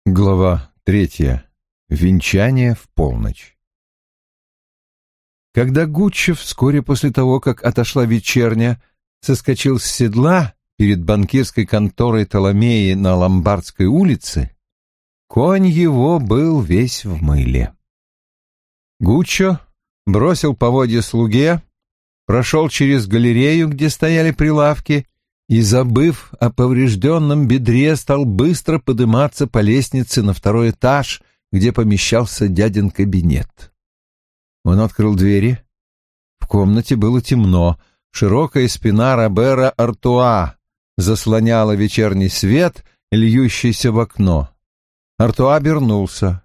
Глава 3. Венчание в полночь. Когда Гуччо вскоре после того, как отошла вечерня, соскочил с седла перед банкирской конторой Толомеи на Ломбардской улице, конь его был весь в мыле. Гуччо бросил поводья слуге, прошел через галерею, где стояли прилавки, и, забыв о поврежденном бедре, стал быстро подниматься по лестнице на второй этаж, где помещался дядин кабинет. Он открыл двери. В комнате было темно. Широкая спина Робера Артуа заслоняла вечерний свет, льющийся в окно. Артуа обернулся.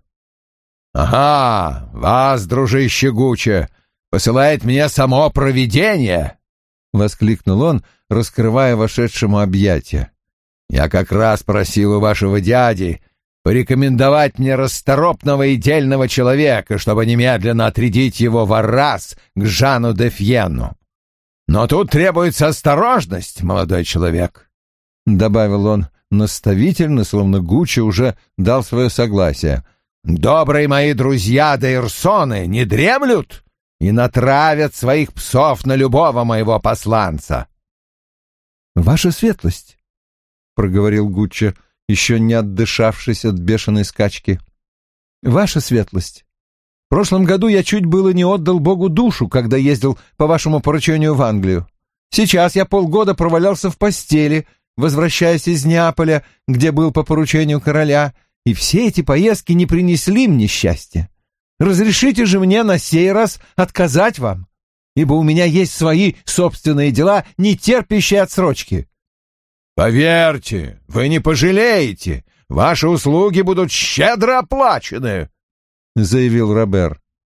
«Ага, вас, дружище Гуччо, посылает мне само провидение!» — воскликнул он, раскрывая вошедшему объятия. «Я как раз просил у вашего дяди порекомендовать мне расторопного и дельного человека, чтобы немедленно отрядить его в Аррас к Жану де Фьенну. Но тут требуется осторожность, молодой человек», — добавил он наставительно, словно Гуччо уже дал свое согласие. «Добрые мои друзья Д'Ирсоны не дремлют и натравят своих псов на любого моего посланца». «Ваша светлость», — проговорил Гуччо, еще не отдышавшись от бешеной скачки. «Ваша светлость, в прошлом году я чуть было не отдал Богу душу, когда ездил по вашему поручению в Англию. Сейчас я полгода провалялся в постели, возвращаясь из Неаполя, где был по поручению короля, и все эти поездки не принесли мне счастья. Разрешите же мне на сей раз отказать вам, ибо у меня есть свои собственные дела, не терпящие отсрочки». «Поверьте, вы не пожалеете. Ваши услуги будут щедро оплачены», — заявил Робер.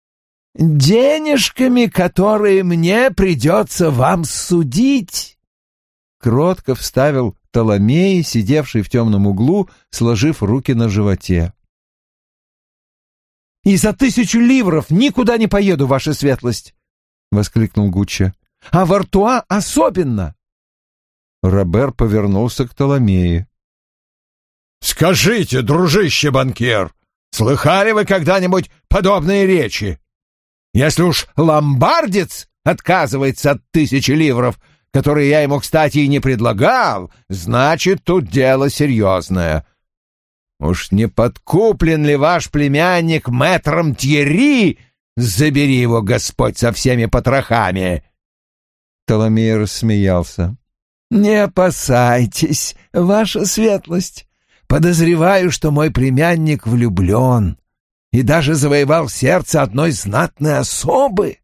«Денежками, которые мне придется вам судить», — кротко вставил Толомей, сидевший в темном углу, сложив руки на животе. «И за 1000 ливров никуда не поеду, ваша светлость», — воскликнул Гуччо. «А в Артуа особенно». Робер повернулся к Толомее. «Скажите, дружище банкир, слыхали вы когда-нибудь подобные речи? Если уж ломбардец отказывается от 1000 ливров, которые я ему, кстати, и не предлагал, значит, тут дело серьезное. Уж не подкуплен ли ваш племянник мэтром Тьерри? Забери его, Господь, со всеми потрохами!» Толомей рассмеялся. «Не опасайтесь, ваша светлость. Подозреваю, что мой племянник влюблен и даже завоевал сердце одной знатной особы».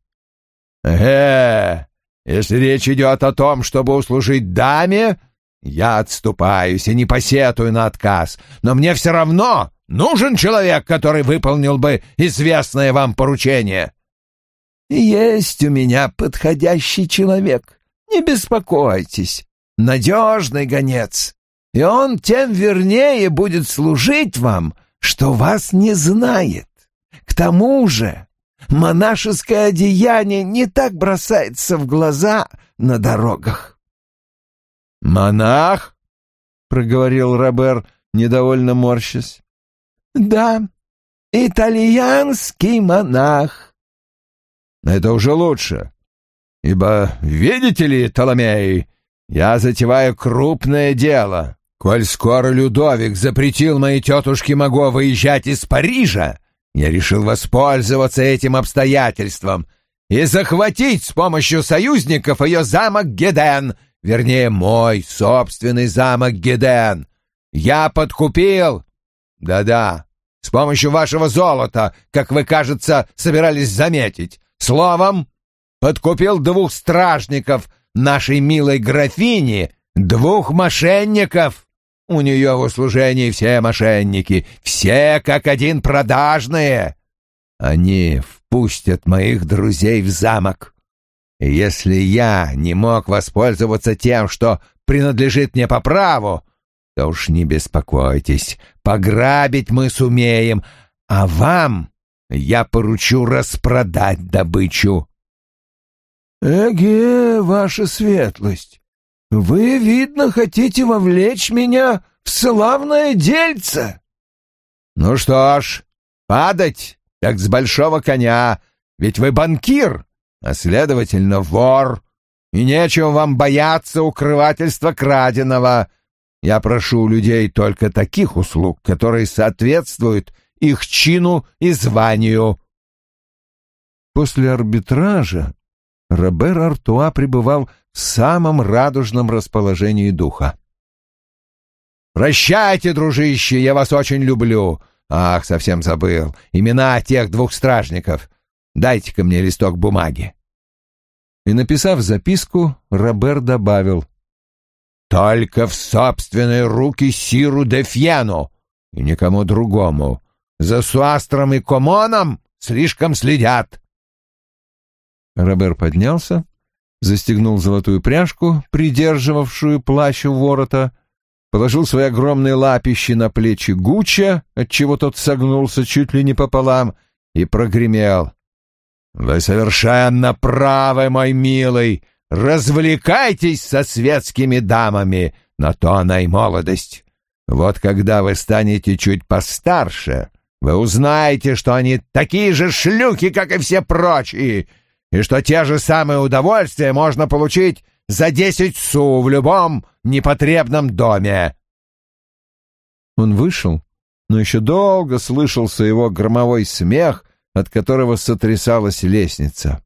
Если речь идет о том, чтобы услужить даме, я отступаюсь и не посетую на отказ, но мне все равно нужен человек, который выполнил бы известное вам поручение». «Есть у меня подходящий человек, не беспокойтесь, надежный гонец, и он тем вернее будет служить вам, что вас не знает. К тому же монашеское одеяние не так бросается в глаза на дорогах». «Монах?» — проговорил Робер, недовольно морщась. «Да, итальянский монах». «Это уже лучше, ибо, видите ли, Толомей, я затеваю крупное дело. Коль скоро Людовик запретил моей тетушке Маго выезжать из Парижа, я решил воспользоваться этим обстоятельством и захватить с помощью союзников ее замок Геден, вернее, мой собственный замок Геден. Я подкупил, да-да, с помощью вашего золота, как вы, кажется, собирались заметить. Словом, подкупил 2 стражников нашей милой графини, 2 мошенников. У нее в услужении все мошенники, все как один продажные. Они впустят моих друзей в замок. И если я не мог воспользоваться тем, что принадлежит мне по праву, то уж не беспокойтесь, пограбить мы сумеем, а вам я поручу распродать добычу». «Эге, ваша светлость, вы, видно, хотите вовлечь меня в славное дельце». Ну что ж, падать, так с большого коня, ведь вы банкир, а следовательно вор, и нечего вам бояться укрывательства краденого. Я прошу у людей только таких услуг, которые соответствуют их чину и званию». После арбитража Робер Артуа пребывал в самом радужном расположении духа. «Прощайте, дружище, я вас очень люблю. Ах, совсем забыл. Имена тех двух стражников. Дайте-ка мне листок бумаги». И, написав записку, Робер добавил: «Только в собственные руки сиру де Фьену и никому другому. За Суастром и Комоном слишком следят». Робер поднялся, застегнул золотую пряжку, придерживавшую плащ у ворота, положил свои огромные лапищи на плечи Гуччо, отчего тот согнулся чуть ли не пополам, и прогремел: «Вы совершенно правы, мой милый. Развлекайтесь со светскими дамами, на то она и молодость. Вот когда вы станете чуть постарше, вы узнаете, что они такие же шлюхи, как и все прочие, и что те же самые удовольствия можно получить за 10 су в любом непотребном доме». Он вышел, но еще долго слышался его громовой смех, от которого сотрясалась лестница.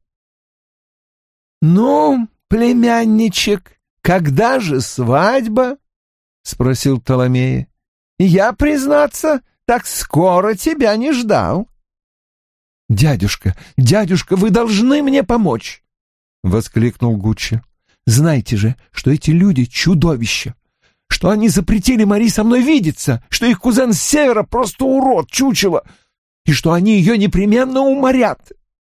«Ну, племянничек, когда же свадьба?» — спросил Толомея. «Я, признаться, так скоро тебя не ждал». «Дядюшка, дядюшка, вы должны мне помочь!» — воскликнул Гуччо. «Знаете же, что эти люди — чудовища, что они запретили Мари со мной видеться, что их кузен с севера просто урод, чучело, и что они ее непременно уморят».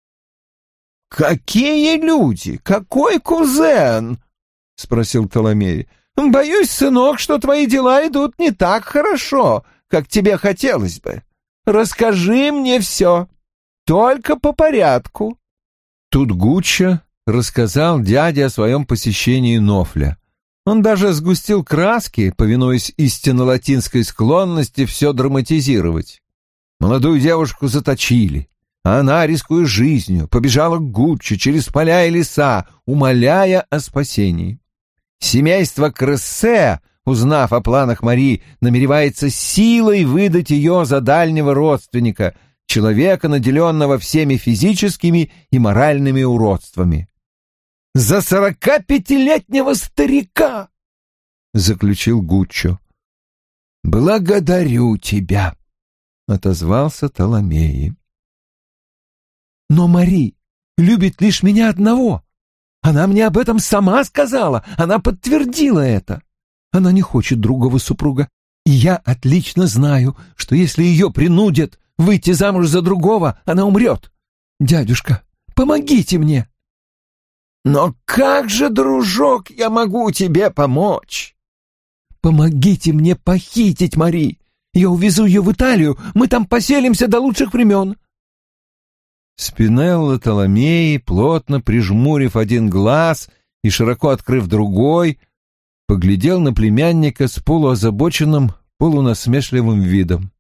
«Какие люди? Какой кузен?» — спросил Толомей. «Боюсь, сынок, что твои дела идут не так хорошо, как тебе хотелось бы. Расскажи мне все, только по порядку». Тут Гуччо рассказал дяде о своем посещении Нофля. Он даже сгустил краски, повинуясь истинно латинской склонности все драматизировать. Молодую девушку заточили, а она, рискуя жизнью, побежала к Гуччо через поля и леса, умоляя о спасении. Семейство Крессе, узнав о планах Мари, намеревается силой выдать ее за дальнего родственника, человека, наделенного всеми физическими и моральными уродствами. «За 45-летнего старика!» — заключил Гуччо. «Благодарю тебя!» — отозвался Толомей. «Но Мари любит лишь меня одного. Она мне об этом сама сказала, она подтвердила это. Она не хочет другого супруга, и я отлично знаю, что если ее принудят выйти замуж за другого, она умрет. Дядюшка, помогите мне!» «Но как же, дружок, я могу тебе помочь?» «Помогите мне похитить Мари. Я увезу ее в Италию, мы там поселимся до лучших времен». Спинелло Толомей, плотно прижмурив один глаз и широко открыв другой, поглядел на племянника с полуозабоченным, полунасмешливым видом.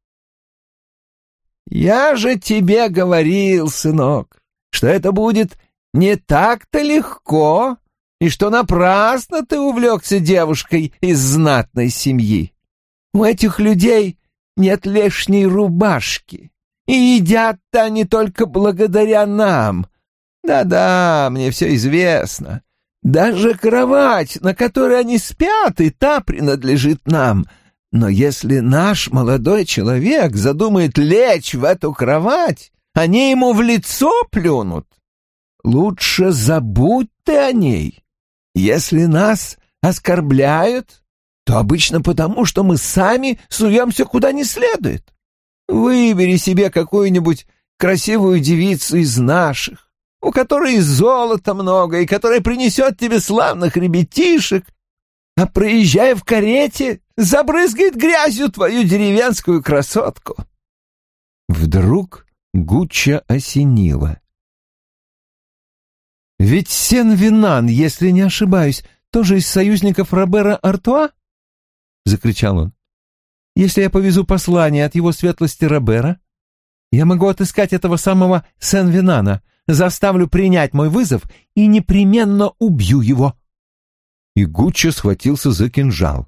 «Я же тебе говорил, сынок, что это будет не так-то легко, и что напрасно ты увлекся девушкой из знатной семьи. У этих людей нет лишней рубашки, и едят-то они только благодаря нам. Да-да, мне все известно. Даже кровать, на которой они спят, и та принадлежит нам. Но если наш молодой человек задумает лечь в эту кровать, они ему в лицо плюнут. Лучше забудь ты о ней. Если нас оскорбляют, то обычно потому, что мы сами суемся куда не следует. Выбери себе какую-нибудь красивую девицу из наших, у которой и золота много, и которая принесет тебе славных ребятишек, а проезжая в карете, забрызгает грязью твою деревенскую красотку». Вдруг Гуччо осенило. «Ведь Сен-Винан, если не ошибаюсь, тоже из союзников Робера Артуа?» — закричал он. Если я повезу послание от его светлости Робера, я могу отыскать этого самого Сен-Винана, заставлю принять мой вызов и непременно убью его». И Гуччо схватился за кинжал.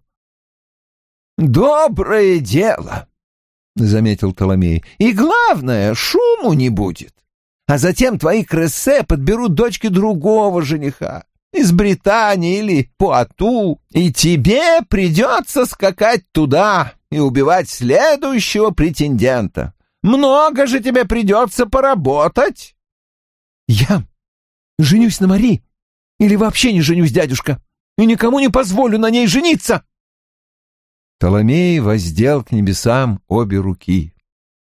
«Доброе дело», — заметил Толомей, — «и главное, шуму не будет. А затем твои крессе подберут дочке другого жениха, из Британии или Пуату, и тебе придется скакать туда и убивать следующего претендента. Много же тебе придется поработать». «Я женюсь на Мари или вообще не женюсь, дядюшка, и никому не позволю на ней жениться». Толомей воздел к небесам обе руки.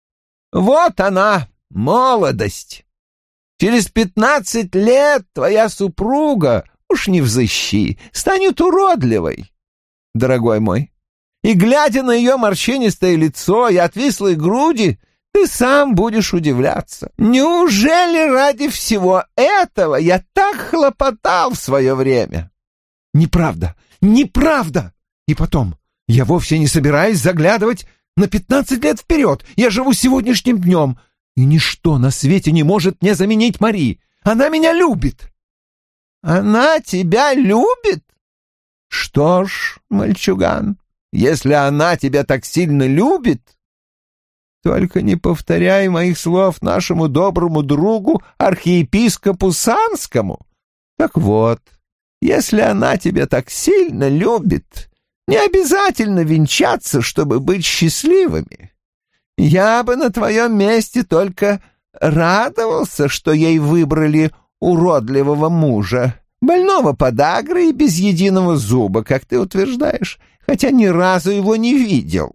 «Вот она, молодость. Через 15 лет твоя супруга, уж не взыщи, станет уродливой, дорогой мой. И, глядя на ее морщинистое лицо и отвислые груди, ты сам будешь удивляться. Неужели ради всего этого я так хлопотал в свое время?» «Неправда, неправда! И потом, я вовсе не собираюсь заглядывать на 15 лет вперед. Я живу сегодняшним днем, и ничто на свете не может мне заменить Мари. Она меня любит». «Она тебя любит? Что ж, мальчуган, если она тебя так сильно любит, только не повторяй моих слов нашему доброму другу архиепископу Санскому. Так вот, если она тебя так сильно любит, не обязательно венчаться, чтобы быть счастливыми. Я бы на твоем месте только радовался, что ей выбрали уродливого мужа, больного подагрой и без единого зуба, как ты утверждаешь, хотя ни разу его не видел.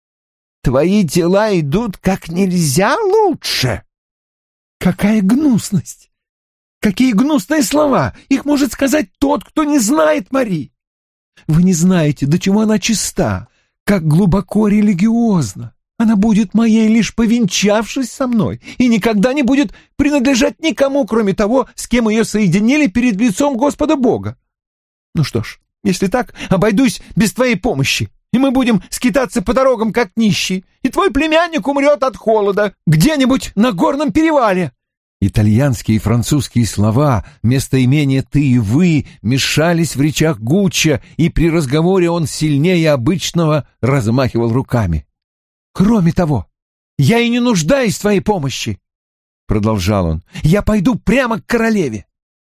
Твои дела идут как нельзя лучше». «Какая гнусность! Какие гнусные слова! Их может сказать тот, кто не знает Мари! Вы не знаете, до чего она чиста, как глубоко религиозна. Она будет моей, лишь повенчавшись со мной, и никогда не будет принадлежать никому, кроме того, с кем ее соединили перед лицом Господа Бога. Ну что ж, если так, обойдусь без твоей помощи, и мы будем скитаться по дорогам, как нищие, и твой племянник умрет от холода где-нибудь на горном перевале». Итальянские и французские слова вместо имения «ты» и «вы» мешались в речах Гуччо, и при разговоре он сильнее обычного размахивал руками. «Кроме того, я и не нуждаюсь в твоей помощи», — продолжал он. «Я пойду прямо к королеве».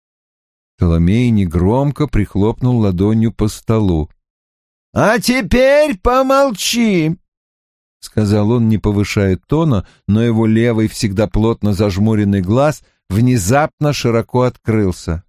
Толомей негромко прихлопнул ладонью по столу. «А теперь помолчи», — сказал он, не повышая тона, но его левый, всегда плотно зажмуренный глаз внезапно широко открылся.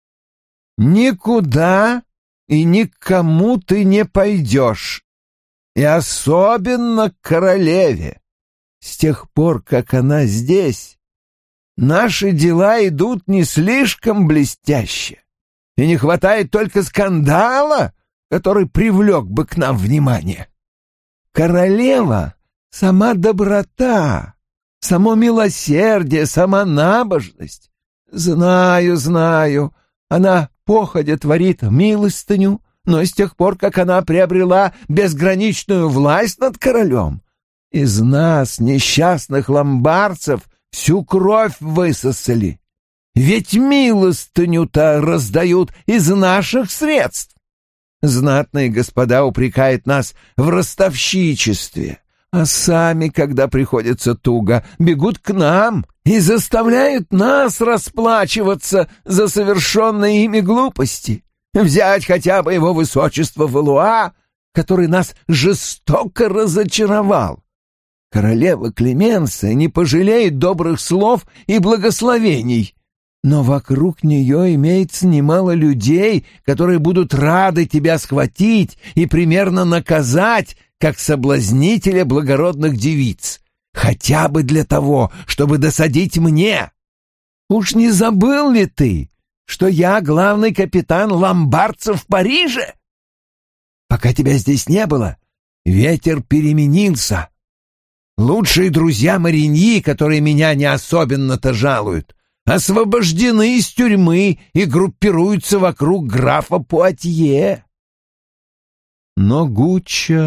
«Никуда и никому ты не пойдешь, и особенно к королеве. С тех пор, как она здесь, наши дела идут не слишком блестяще, и не хватает только скандала, который привлек бы к нам внимание. Королева — сама доброта, само милосердие, сама набожность. Знаю, она походя творит милостыню, но с тех пор, как она приобрела безграничную власть над королем, из нас, несчастных ломбардцев, всю кровь высосали. Ведь милостыню-то раздают из наших средств. Знатные господа упрекают нас в ростовщичестве, а сами, когда приходится туго, бегут к нам и заставляют нас расплачиваться за совершенные ими глупости. Взять хотя бы его высочество Валуа, который нас жестоко разочаровал. Королева Клеменция не пожалеет добрых слов и благословений, но вокруг нее имеется немало людей, которые будут рады тебя схватить и примерно наказать, как соблазнителя благородных девиц, хотя бы для того, чтобы досадить мне. Уж не забыл ли ты, что я главный капитан ломбардцев в Париже? Пока тебя здесь не было, ветер переменился. Лучшие друзья Мариньи, которые меня не особенно-то жалуют, освобождены из тюрьмы и группируются вокруг графа Пуатье. Но Гуччо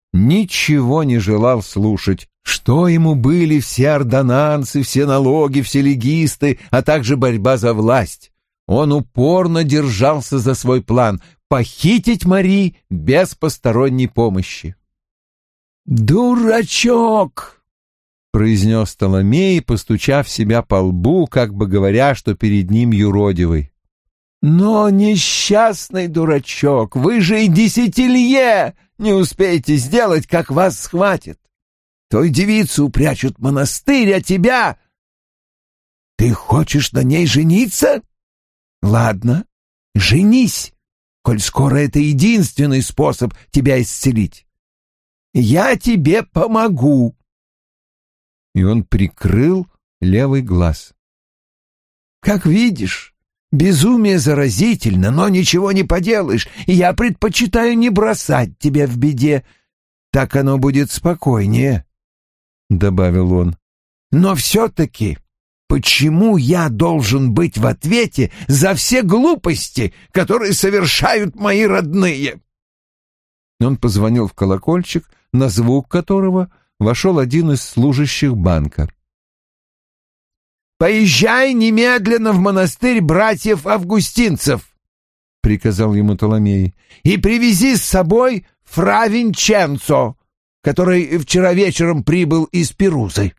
ничего не желал слушать. Что ему были все ордонансы, все налоги, все легисты, а также борьба за власть? Он упорно держался за свой план — похитить Мари без посторонней помощи. «Дурачок!» — произнес Толомей, постучав себя по лбу, как бы говоря, что перед ним юродивый. «Но несчастный дурачок, вы же и 10 лье не успеете сделать, как вас схватят. Той девицу упрячут в монастырь, а тебя... Ты хочешь на ней жениться? Ладно, женись, коль скоро это единственный способ тебя исцелить. Я тебе помогу». И он прикрыл левый глаз. «Как видишь, безумие заразительно, но ничего не поделаешь, и я предпочитаю не бросать тебя в беде. Так оно будет спокойнее», — добавил он. «Но все-таки почему я должен быть в ответе за все глупости, которые совершают мои родные?» Он позвонил в колокольчик, на звук которого вошел один из служащих банка. «Поезжай немедленно в монастырь братьев-августинцев», — приказал ему Толомей, «и привези с собой фра Винченцо, который вчера вечером прибыл из Перузы».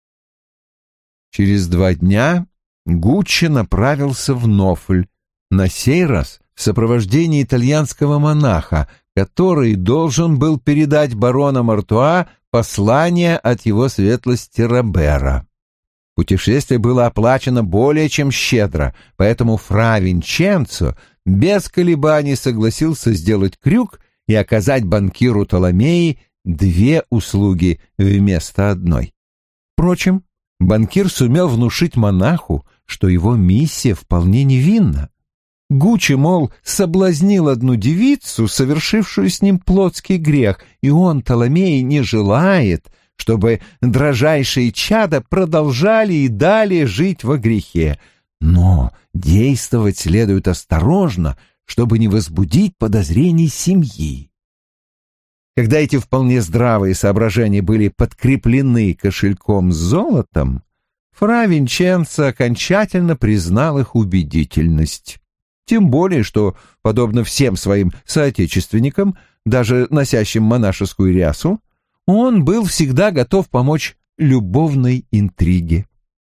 Через 2 дня Гуччо направился в Нофль, на сей раз в сопровождении итальянского монаха, который должен был передать барону Артуа послание от его светлости Робера. Путешествие было оплачено более чем щедро, поэтому фра Винченцо без колебаний согласился сделать крюк и оказать банкиру Толомеи 2 услуги вместо одной. Впрочем, банкир сумел внушить монаху, что его миссия вполне невинна. Гуччо, мол, соблазнил одну девицу, совершившую с ним плотский грех, и он, Толомей, не желает, чтобы дрожайшие чада продолжали и далее жить во грехе. Но действовать следует осторожно, чтобы не возбудить подозрений семьи. Когда эти вполне здравые соображения были подкреплены кошельком с золотом, фра Винченцо окончательно признал их убедительность. Тем более, что, подобно всем своим соотечественникам, даже носящим монашескую рясу, он был всегда готов помочь любовной интриге.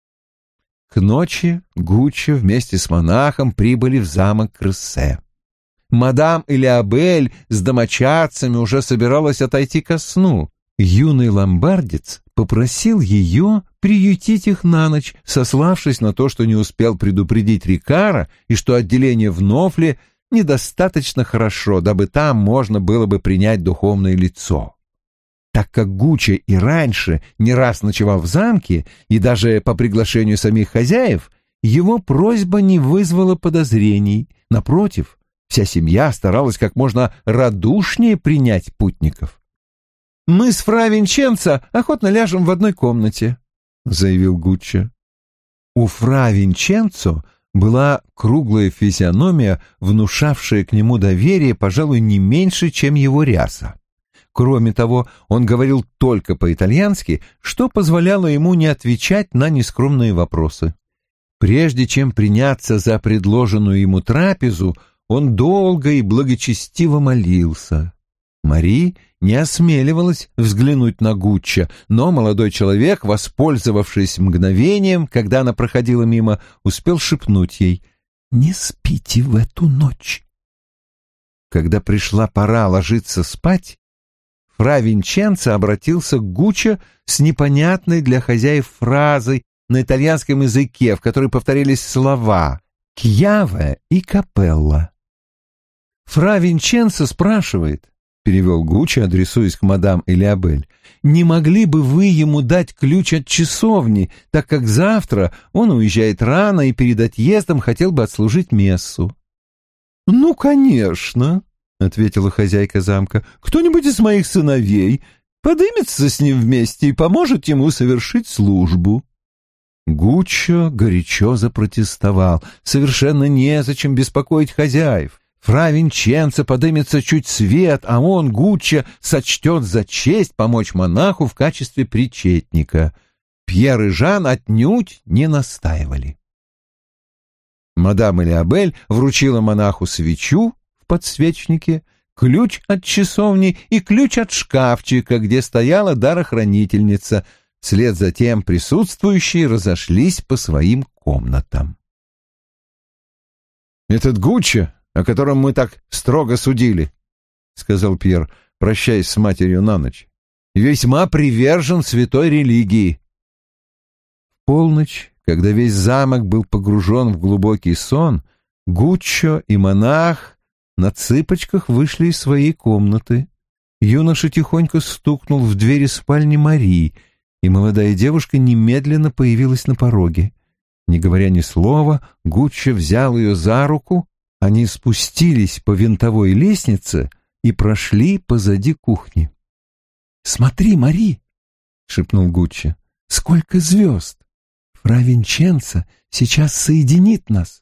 К ночи Гуччо вместе с монахом прибыли в замок Крессе. Мадам Элиабель с домочадцами уже собиралась отойти ко сну. Юный ломбардец попросил ее приютить их на ночь, сославшись на то, что не успел предупредить Рикара и что отделение в Нофле недостаточно хорошо, дабы там можно было бы принять духовное лицо. Так как Гуччо и раньше не раз ночевал в замке, и даже по приглашению самих хозяев, его просьба не вызвала подозрений. Напротив, вся семья старалась как можно радушнее принять путников. «Мы с фра Винченцо охотно ляжем в одной комнате», — заявил Гуччо. У фра Винченцо была круглая физиономия, внушавшая к нему доверие, пожалуй, не меньше, чем его ряса. Кроме того, он говорил только по-итальянски, что позволяло ему не отвечать на нескромные вопросы. Прежде чем приняться за предложенную ему трапезу, он долго и благочестиво молился. Мари не осмеливалась взглянуть на Гуччо, но молодой человек, воспользовавшись мгновением, когда она проходила мимо, успел шепнуть ей: «Не спите в эту ночь». Когда пришла пора ложиться спать, фра Винченцо обратился к Гуччо с непонятной для хозяев фразой на итальянском языке, в которой повторились слова «Кьяве» и «Капелла». «Фра Винченцо спрашивает», — перевел Гуччо, адресуясь к мадам Элиабель, «не могли бы вы ему дать ключ от часовни, так как завтра он уезжает рано и перед отъездом хотел бы отслужить мессу?» «Ну, конечно», — ответила хозяйка замка, — «кто-нибудь из моих сыновей подымется с ним вместе и поможет ему совершить службу». Гуччо горячо запротестовал. Совершенно незачем беспокоить хозяев. Фра Винченцо подымется чуть свет, а он, Гуччо, сочтет за честь помочь монаху в качестве причетника. Пьер и Жан отнюдь не настаивали. Мадам Элиабель вручила монаху свечу в подсвечнике, ключ от часовни и ключ от шкафчика, где стояла дарохранительница. Вслед за тем присутствующие разошлись по своим комнатам. «Этот Гуччо, о котором мы так строго судили, — сказал Пьер, прощаясь с матерью на ночь, — весьма привержен святой религии». В полночь, когда весь замок был погружен в глубокий сон, Гуччо и монах на цыпочках вышли из своей комнаты. Юноша тихонько стукнул в двери спальни Марии, и молодая девушка немедленно появилась на пороге. Не говоря ни слова, Гуччо взял ее за руку, они спустились по винтовой лестнице и прошли позади кухни. «Смотри, Мари!» — шепнул Гуччо. «Сколько звезд! Фра Винченцо сейчас соединит нас!»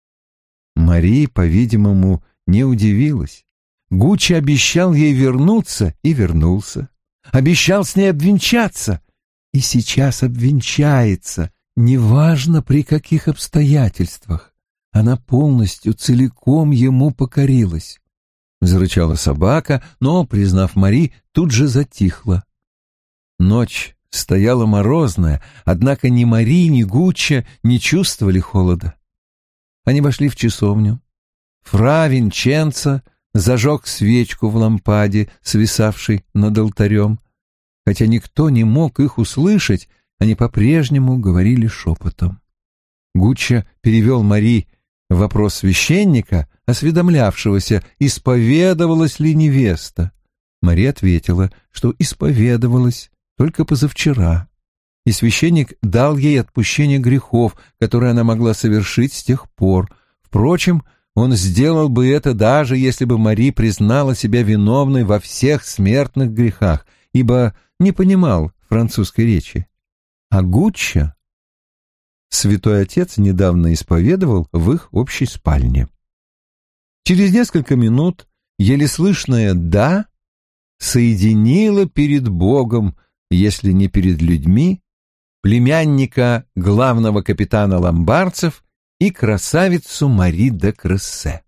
Мари, по-видимому, не удивилась. Гуччо обещал ей вернуться и вернулся. Обещал с ней обвенчаться и сейчас обвенчается. Неважно, при каких обстоятельствах, она полностью, целиком ему покорилась. Зарычала собака, но, признав Мари, тут же затихла. Ночь стояла морозная, однако ни Мари, ни Гуччо не чувствовали холода. Они вошли в часовню. Фра Винченцо зажег свечку в лампаде, свисавшей над алтарем. Хотя никто не мог их услышать, они по-прежнему говорили шепотом. Гуччо перевел Мари вопрос священника, осведомлявшегося, исповедовалась ли невеста. Мари ответила, что исповедовалась только позавчера, и священник дал ей отпущение грехов, которые она могла совершить с тех пор. Впрочем, он сделал бы это даже если бы Мари признала себя виновной во всех смертных грехах, ибо не понимал французской речи. А Гуччо святой отец недавно исповедовал в их общей спальне. Через несколько минут еле слышное «да» соединило перед Богом, если не перед людьми, племянника главного капитана ломбардцев и красавицу Мари де Крессе.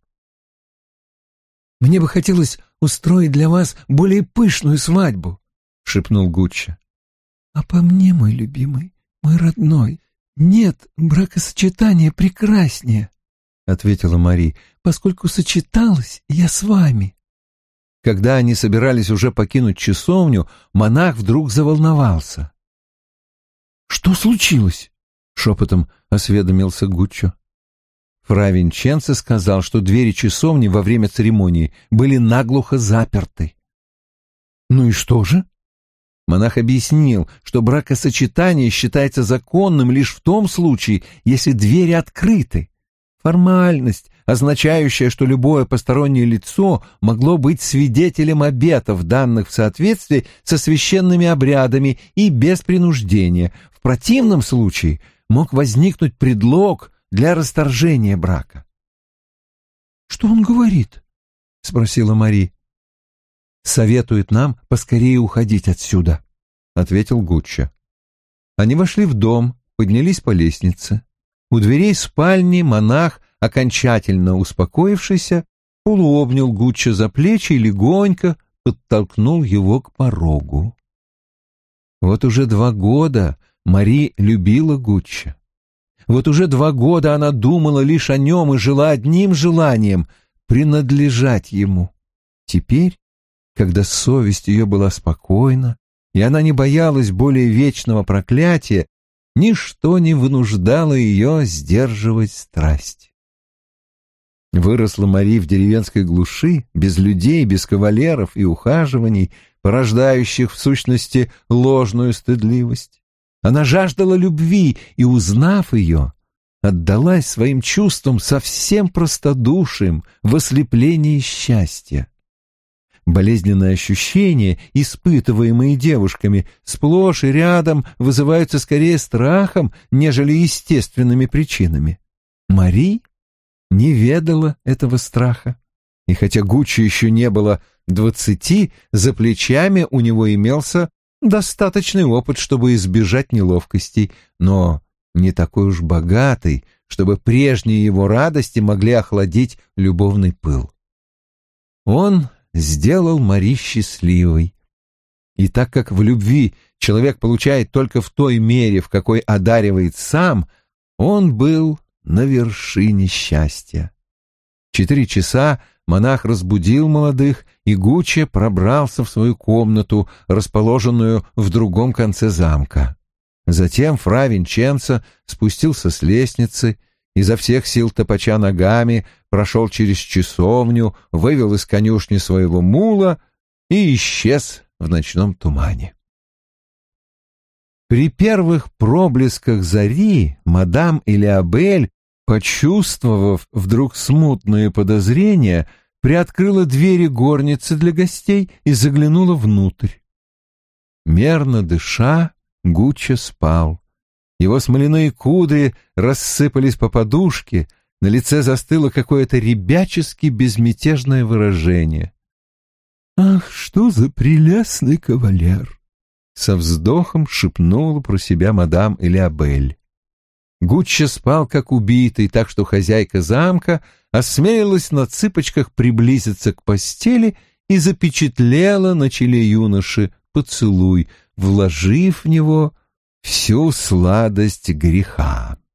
«Мне бы хотелось устроить для вас более пышную свадьбу», — шепнул Гуччо. «А по мне, мой любимый, мой родной, нет бракосочетания прекраснее», — ответила Мари, «поскольку сочеталась я с вами». Когда они собирались уже покинуть часовню, монах вдруг заволновался. «Что случилось?» — шепотом осведомился Гуччо. Фра Винченцо сказал, что двери часовни во время церемонии были наглухо заперты. «Ну и что же?» Монах объяснил, что бракосочетание считается законным лишь в том случае, если двери открыты. Формальность, означающая, что любое постороннее лицо могло быть свидетелем обетов, данных в соответствии со священными обрядами и без принуждения. В противном случае мог возникнуть предлог для расторжения брака. «Что он говорит?» — спросила Мари. «Советует нам поскорее уходить отсюда», — ответил Гуччо. Они вошли в дом, поднялись по лестнице. У дверей спальни монах, окончательно успокоившийся, полуобнял Гуччо за плечи и легонько подтолкнул его к порогу. Вот уже 2 года Мари любила Гуччо. Вот уже 2 года она думала лишь о нем и жила одним желанием — принадлежать ему. Теперь, когда совесть ее была спокойна, и она не боялась более вечного проклятия, ничто не вынуждало ее сдерживать страсть. Выросла Мари в деревенской глуши, без людей, без кавалеров и ухаживаний, порождающих в сущности ложную стыдливость. Она жаждала любви и, узнав ее, отдалась своим чувствам со всем простодушием в ослеплении счастья. Болезненные ощущения, испытываемые девушками, сплошь и рядом вызываются скорее страхом, нежели естественными причинами. Мари не ведала этого страха. и хотя Гуччо еще не было 20, за плечами у него имелся достаточный опыт, чтобы избежать неловкостей, но не такой уж богатый, чтобы прежние его радости могли охладить любовный пыл. Он сделал Мари счастливой. И так как в любви человек получает только в той мере, в какой одаривает сам, он был на вершине счастья. В 4 часа монах разбудил молодых, и Гуччо пробрался в свою комнату, расположенную в другом конце замка. Затем фра Винченцо спустился с лестницы, изо всех сил топача ногами, прошел через часовню, вывел из конюшни своего мула и исчез в ночном тумане. При первых проблесках зари мадам Элиабель, почувствовав вдруг смутные подозрения, приоткрыла двери горницы для гостей и заглянула внутрь. Мерно дыша, Гуччо спал. Его смоляные кудри рассыпались по подушке, на лице застыло какое-то ребячески безмятежное выражение. «Ах, что за прелестный кавалер!» — со вздохом шепнула про себя мадам Элиабель. Гуччо спал как убитый, так что хозяйка замка осмелилась на цыпочках приблизиться к постели и запечатлела на челе юноши поцелуй, вложив в него всю сладость греха.